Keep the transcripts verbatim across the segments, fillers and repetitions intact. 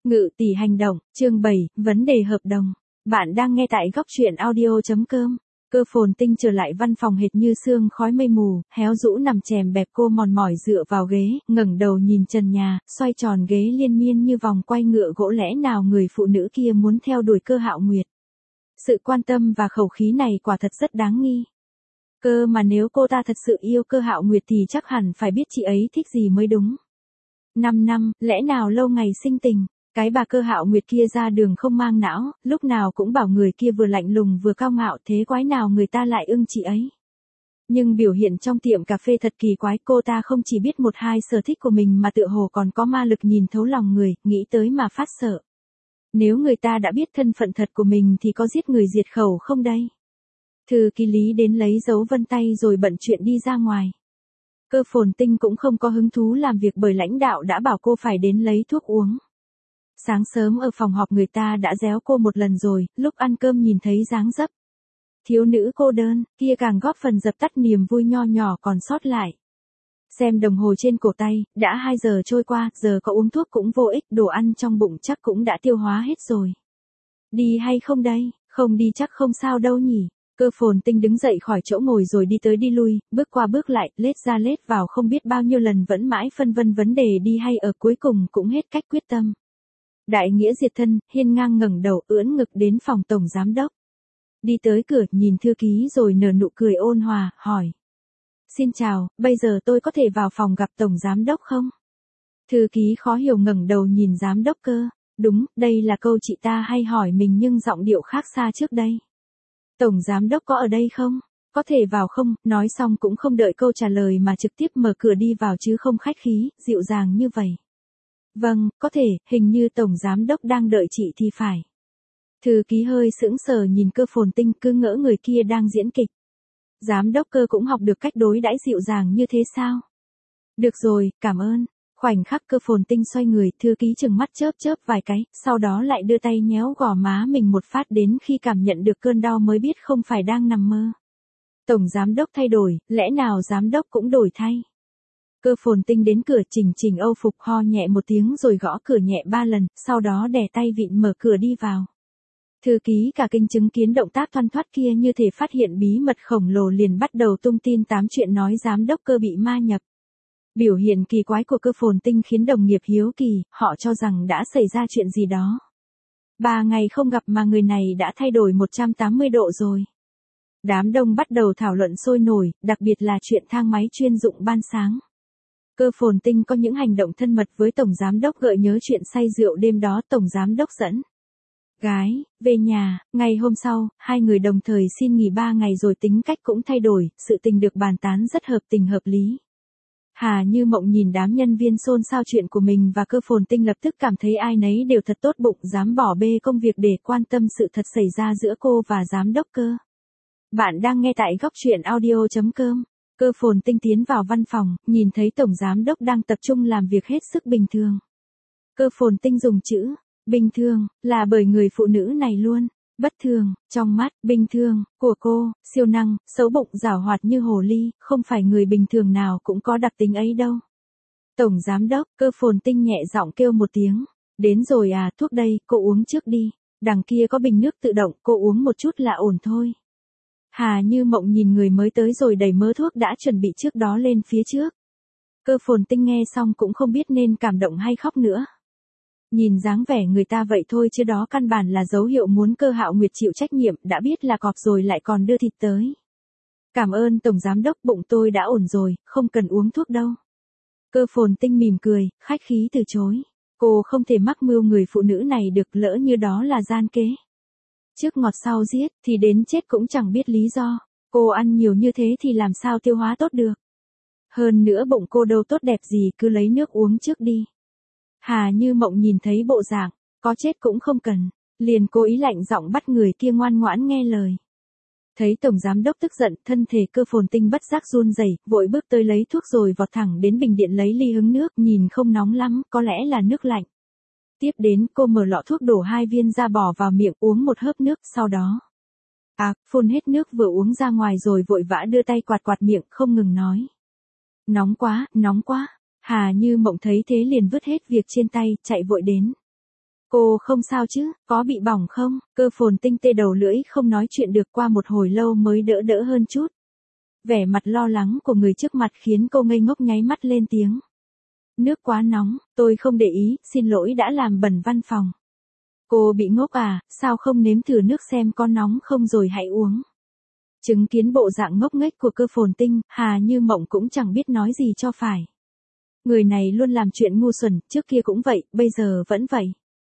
Ngự tỷ hành động, chương bảy, vấn đề hợp đồng. Bạn đang nghe tại góc truyện audio.com. Cơ Phồn Tinh trở lại văn phòng hệt như sương khói mây mù, héo rũ nằm chèm bẹp cô mòn mỏi dựa vào ghế, ngẩng đầu nhìn trần nhà, xoay tròn ghế liên miên như vòng quay ngựa gỗ, lẽ nào người phụ nữ kia muốn theo đuổi Cơ Hạo Nguyệt. Sự quan tâm và khẩu khí này quả thật rất đáng nghi. Cơ mà nếu cô ta thật sự yêu Cơ Hạo Nguyệt thì chắc hẳn phải biết chị ấy thích gì mới đúng. Năm năm, lẽ nào lâu ngày sinh tình. Cái bà Cơ Hạo Nguyệt kia ra đường không mang não, lúc nào cũng bảo người kia vừa lạnh lùng vừa cao ngạo, thế quái nào người ta lại ưng chị ấy. Nhưng biểu hiện trong tiệm cà phê thật kỳ quái, cô ta không chỉ biết một hai sở thích của mình mà tựa hồ còn có ma lực nhìn thấu lòng người, nghĩ tới mà phát sợ. Nếu người ta đã biết thân phận thật của mình thì có giết người diệt khẩu không đây? Thư ký Lý đến lấy dấu vân tay rồi bận chuyện đi ra ngoài. Cơ Phồn Tinh cũng không có hứng thú làm việc bởi lãnh đạo đã bảo cô phải đến lấy thuốc uống. Sáng sớm ở phòng họp người ta đã réo cô một lần rồi, lúc ăn cơm nhìn thấy dáng dấp thiếu nữ cô đơn, kia càng góp phần dập tắt niềm vui nho nhỏ còn sót lại. Xem đồng hồ trên cổ tay, đã hai giờ trôi qua, giờ có uống thuốc cũng vô ích, đồ ăn trong bụng chắc cũng đã tiêu hóa hết rồi. Đi hay không đây? Không đi chắc không sao đâu nhỉ. Cơ Phồn Tinh đứng dậy khỏi chỗ ngồi rồi đi tới đi lui, bước qua bước lại, lết ra lết vào không biết bao nhiêu lần vẫn mãi phân vân vấn đề đi hay ở, cuối cùng cũng hết cách quyết tâm. Đại nghĩa diệt thân, hiên ngang ngẩng đầu ưỡn ngực đến phòng tổng giám đốc. Đi tới cửa, nhìn thư ký rồi nở nụ cười ôn hòa, hỏi. Xin chào, bây giờ tôi có thể vào phòng gặp tổng giám đốc không? Thư ký khó hiểu ngẩng đầu nhìn giám đốc Cơ. Đúng, đây là câu chị ta hay hỏi mình nhưng giọng điệu khác xa trước đây. Tổng giám đốc có ở đây không? Có thể vào không? Nói xong cũng không đợi câu trả lời mà trực tiếp mở cửa đi vào chứ không khách khí, dịu dàng như vậy. Vâng, có thể, hình như tổng giám đốc đang đợi chị thì phải. Thư ký hơi sững sờ nhìn Cơ Phồn Tinh, cứ ngỡ người kia đang diễn kịch. Giám đốc Cơ cũng học được cách đối đãi dịu dàng như thế sao? Được rồi, cảm ơn. Khoảnh khắc Cơ Phồn Tinh xoay người, thư ký chừng mắt chớp chớp vài cái, sau đó lại đưa tay nhéo gò má mình một phát, đến khi cảm nhận được cơn đau mới biết không phải đang nằm mơ. Tổng giám đốc thay đổi, lẽ nào giám đốc cũng đổi thay? Cơ Phồn Tinh đến cửa chỉnh chỉnh âu phục, ho nhẹ một tiếng rồi gõ cửa nhẹ ba lần, sau đó đè tay vịn mở cửa đi vào. Thư ký cả kinh chứng kiến động tác thoăn thoắt kia như thể phát hiện bí mật khổng lồ, liền bắt đầu tung tin tám chuyện nói giám đốc Cơ bị ma nhập. Biểu hiện kỳ quái của Cơ Phồn Tinh khiến đồng nghiệp hiếu kỳ, họ cho rằng đã xảy ra chuyện gì đó. Ba ngày không gặp mà người này đã thay đổi một trăm tám mươi độ rồi. Đám đông bắt đầu thảo luận sôi nổi, đặc biệt là chuyện thang máy chuyên dụng ban sáng. Cơ Phồn Tinh có những hành động thân mật với tổng giám đốc gợi nhớ chuyện say rượu đêm đó tổng giám đốc dẫn gái về nhà. Ngày hôm sau, hai người đồng thời xin nghỉ ba ngày rồi tính cách cũng thay đổi, sự tình được bàn tán rất hợp tình hợp lý. Hà Như Mộng nhìn đám nhân viên xôn xao chuyện của mình và Cơ Phồn Tinh lập tức cảm thấy ai nấy đều thật tốt bụng, dám bỏ bê công việc để quan tâm sự thật xảy ra giữa cô và giám đốc Cơ. Bạn đang nghe tại góc truyện audio.com. Cơ Phồn Tinh tiến vào văn phòng, nhìn thấy tổng giám đốc đang tập trung làm việc hết sức bình thường. Cơ Phồn Tinh dùng chữ bình thường là bởi người phụ nữ này luôn bất thường trong mắt bình thường của cô, siêu năng, xấu bụng giảo hoạt như hồ ly, không phải người bình thường nào cũng có đặc tính ấy đâu. Tổng giám đốc, Cơ Phồn Tinh nhẹ giọng kêu một tiếng. Đến rồi à, thuốc đây, cô uống trước đi. Đằng kia có bình nước tự động, cô uống một chút là ổn thôi. Hà Như Mộng nhìn người mới tới rồi đẩy mớ thuốc đã chuẩn bị trước đó lên phía trước. Cơ Phồn Tinh nghe xong cũng không biết nên cảm động hay khóc nữa. Nhìn dáng vẻ người ta vậy thôi chứ đó căn bản là dấu hiệu muốn Cơ Hạo Nguyệt chịu trách nhiệm, đã biết là cọp rồi lại còn đưa thịt tới. Cảm ơn tổng giám đốc, bụng tôi đã ổn rồi, không cần uống thuốc đâu. Cơ Phồn Tinh mỉm cười, khách khí từ chối. Cô không thể mắc mưu người phụ nữ này được, lỡ như đó là gian kế. Trước ngọt sau giết, thì đến chết cũng chẳng biết lý do. Cô ăn nhiều như thế thì làm sao tiêu hóa tốt được. Hơn nữa bụng cô đâu tốt đẹp gì, cứ lấy nước uống trước đi. Hà Như Mộng nhìn thấy bộ dạng, có chết cũng không cần, liền cố ý lạnh giọng bắt người kia ngoan ngoãn nghe lời. Thấy tổng giám đốc tức giận, thân thể Cơ Phồn Tinh bất giác run rẩy, vội bước tới lấy thuốc rồi vọt thẳng đến bình điện lấy ly hứng nước, nhìn không nóng lắm, có lẽ là nước lạnh. Tiếp đến cô mở lọ thuốc đổ hai viên ra bỏ vào miệng, uống một hớp nước, sau đó à, phun hết nước vừa uống ra ngoài rồi vội vã đưa tay quạt quạt miệng, không ngừng nói. Nóng quá, nóng quá. Hà Như Mộng thấy thế liền vứt hết việc trên tay, chạy vội đến. Cô không sao chứ, có bị bỏng không? Cơ phồn tinh tê đầu lưỡi không nói chuyện được, qua một hồi lâu mới đỡ đỡ hơn chút. Vẻ mặt lo lắng của người trước mặt khiến cô ngây ngốc nháy mắt lên tiếng. Nước quá nóng, tôi không để ý, xin lỗi đã làm bẩn văn phòng. Cô bị ngốc à, sao không nếm thử nước xem có nóng không rồi hãy uống. Chứng kiến bộ dạng ngốc nghếch của Cơ phồn tinh, Hà Như Mộng cũng chẳng biết nói gì cho phải. Người này luôn làm chuyện ngu xuẩn, trước kia cũng vậy, bây giờ vẫn vậy.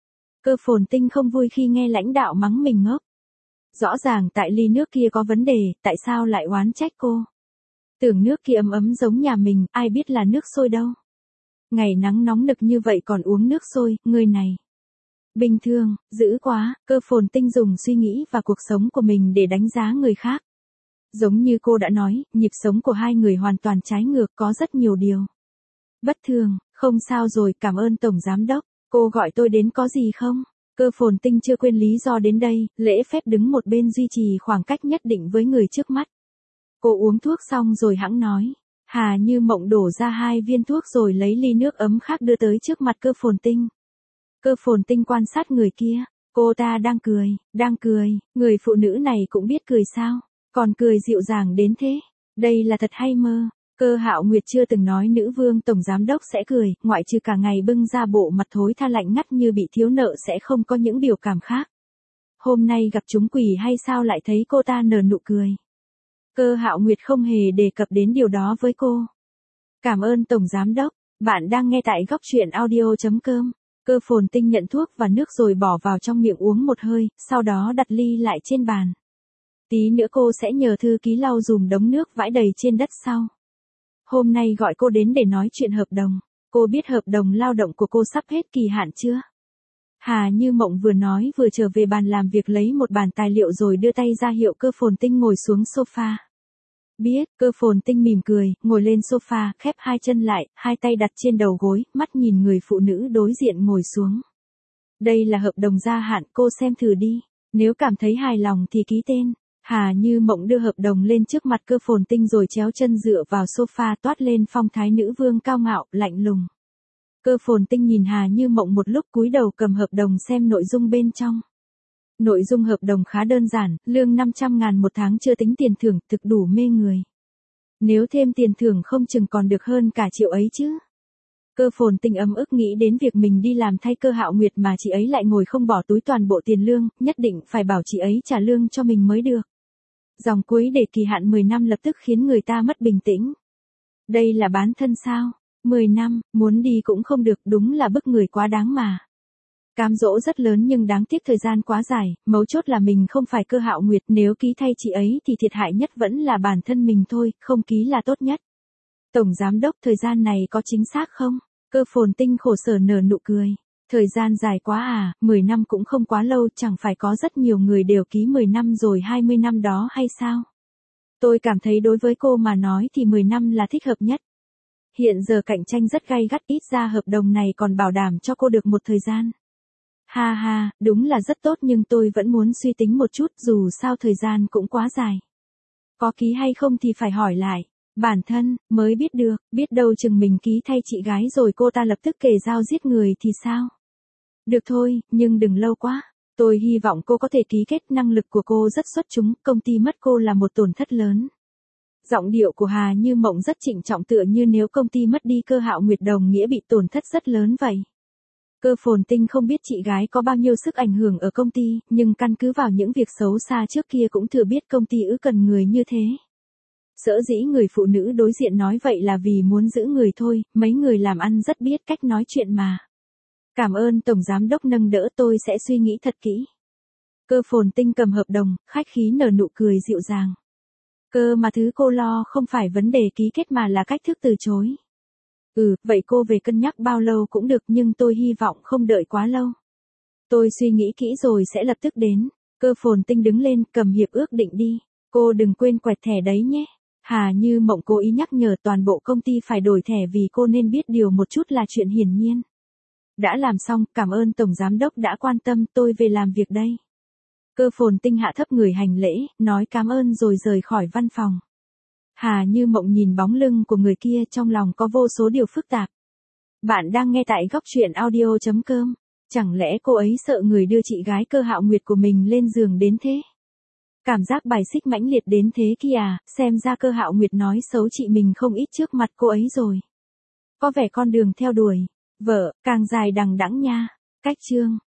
Cơ phồn tinh không vui khi nghe lãnh đạo mắng mình ngốc. Rõ ràng tại ly nước kia có vấn đề, tại sao lại oán trách cô? Tưởng nước kia ấm ấm giống nhà mình, ai biết là nước sôi đâu. Ngày nắng nóng nực như vậy còn uống nước sôi, người này. Bình thường, dữ quá, Cơ phồn tinh dùng suy nghĩ và cuộc sống của mình để đánh giá người khác. Giống như cô đã nói, nhịp sống của hai người hoàn toàn trái ngược, có rất nhiều điều bất thường. Không sao rồi, cảm ơn Tổng Giám Đốc. Cô gọi tôi đến có gì không? Cơ phồn tinh chưa quên lý do đến đây, lễ phép đứng một bên duy trì khoảng cách nhất định với người trước mắt. Cô uống thuốc xong rồi hẵng nói. Hà Như Mộng đổ ra hai viên thuốc rồi lấy ly nước ấm khác đưa tới trước mặt Cơ phồn tinh. Cơ phồn tinh quan sát người kia. Cô ta đang cười, đang cười, người phụ nữ này cũng biết cười sao? Còn cười dịu dàng đến thế. Đây là thật hay mơ? Cơ Hạo Nguyệt chưa từng nói nữ vương tổng giám đốc sẽ cười, ngoại trừ cả ngày bưng ra bộ mặt thối tha lạnh ngắt như bị thiếu nợ sẽ không có những biểu cảm khác. Hôm nay gặp chúng quỷ hay sao lại thấy cô ta nở nụ cười? Cơ Hạo Nguyệt không hề đề cập đến điều đó với cô. Cảm ơn Tổng Giám Đốc, bạn đang nghe tại góc truyện audio.com. Cơ phồn tinh nhận thuốc và nước rồi bỏ vào trong miệng uống một hơi, sau đó đặt ly lại trên bàn. Tí nữa cô sẽ nhờ thư ký lau dùm đống nước vãi đầy trên đất sau. Hôm nay gọi cô đến để nói chuyện hợp đồng. Cô biết hợp đồng lao động của cô sắp hết kỳ hạn chưa? Hà Như Mộng vừa nói vừa trở về bàn làm việc lấy một bản tài liệu rồi đưa tay ra hiệu Cơ phồn tinh ngồi xuống sofa. Biết, Cơ phồn tinh mỉm cười, ngồi lên sofa, khép hai chân lại, hai tay đặt trên đầu gối, mắt nhìn người phụ nữ đối diện ngồi xuống. Đây là hợp đồng gia hạn, cô xem thử đi. Nếu cảm thấy hài lòng thì ký tên. Hà Như Mộng đưa hợp đồng lên trước mặt Cơ phồn tinh rồi chéo chân dựa vào sofa toát lên phong thái nữ vương cao ngạo, lạnh lùng. Cơ phồn tinh nhìn Hà Như Mộng một lúc cúi đầu cầm hợp đồng xem nội dung bên trong. Nội dung hợp đồng khá đơn giản, lương năm trăm ngàn một tháng chưa tính tiền thưởng, thực đủ mê người. Nếu thêm tiền thưởng không chừng còn được hơn cả triệu ấy chứ. Cơ phồn tinh ấm ức nghĩ đến việc mình đi làm thay Cơ Hạo Nguyệt mà chị ấy lại ngồi không bỏ túi toàn bộ tiền lương, nhất định phải bảo chị ấy trả lương cho mình mới được. Dòng cuối để kỳ hạn mười năm lập tức khiến người ta mất bình tĩnh. Đây là bán thân sao? mười năm, muốn đi cũng không được, đúng là bức người quá đáng mà. Cám dỗ rất lớn nhưng đáng tiếc thời gian quá dài, mấu chốt là mình không phải Cơ Hạo Nguyệt, nếu ký thay chị ấy thì thiệt hại nhất vẫn là bản thân mình thôi, không ký là tốt nhất. Tổng Giám Đốc, thời gian này có chính xác không? Cơ phồn tinh khổ sở nở nụ cười. Thời gian dài quá à, mười năm cũng không quá lâu, chẳng phải có rất nhiều người đều ký mười năm rồi hai mươi năm đó hay sao? Tôi cảm thấy đối với cô mà nói thì mười năm là thích hợp nhất. Hiện giờ cạnh tranh rất gay gắt, ít ra hợp đồng này còn bảo đảm cho cô được một thời gian. Ha ha, đúng là rất tốt nhưng tôi vẫn muốn suy tính một chút, dù sao thời gian cũng quá dài. Có ký hay không thì phải hỏi lại. Bản thân, mới biết được, biết đâu chừng mình ký thay chị gái rồi cô ta lập tức kề dao giết người thì sao? Được thôi, nhưng đừng lâu quá. Tôi hy vọng cô có thể ký kết, năng lực của cô rất xuất chúng, công ty mất cô là một tổn thất lớn. Giọng điệu của Hà Như Mộng rất trịnh trọng, tựa như nếu công ty mất đi Cơ Hạo Nguyệt đồng nghĩa bị tổn thất rất lớn vậy. Cơ phồn tinh không biết chị gái có bao nhiêu sức ảnh hưởng ở công ty, nhưng căn cứ vào những việc xấu xa trước kia cũng thừa biết công ty ư cần người như thế. Sở dĩ người phụ nữ đối diện nói vậy là vì muốn giữ người thôi, mấy người làm ăn rất biết cách nói chuyện mà. Cảm ơn Tổng Giám Đốc nâng đỡ, tôi sẽ suy nghĩ thật kỹ. Cơ phồn tinh cầm hợp đồng, khách khí nở nụ cười dịu dàng. Cơ mà thứ cô lo không phải vấn đề ký kết mà là cách thức từ chối. Ừ, vậy cô về cân nhắc bao lâu cũng được nhưng tôi hy vọng không đợi quá lâu. Tôi suy nghĩ kỹ rồi sẽ lập tức đến. Cơ phồn tinh đứng lên, cầm hiệp ước định đi. Cô đừng quên quẹt thẻ đấy nhé. Hà Như Mộng cố ý nhắc nhở, toàn bộ công ty phải đổi thẻ vì cô nên biết điều một chút là chuyện hiển nhiên. Đã làm xong, cảm ơn Tổng Giám Đốc đã quan tâm, tôi về làm việc đây. Cơ phồn tinh hạ thấp người hành lễ, nói cảm ơn rồi rời khỏi văn phòng. Hà Như Mộng nhìn bóng lưng của người kia, trong lòng có vô số điều phức tạp. Bạn đang nghe tại góc truyện audio chấm com. Chẳng lẽ cô ấy sợ người đưa chị gái Cơ Hạo Nguyệt của mình lên giường đến thế? Cảm giác bài xích mãnh liệt đến thế kia à, xem ra Cơ Hạo Nguyệt nói xấu chị mình không ít trước mặt cô ấy rồi. Có vẻ con đường theo đuổi vợ càng dài đằng đẵng nha. Cách chương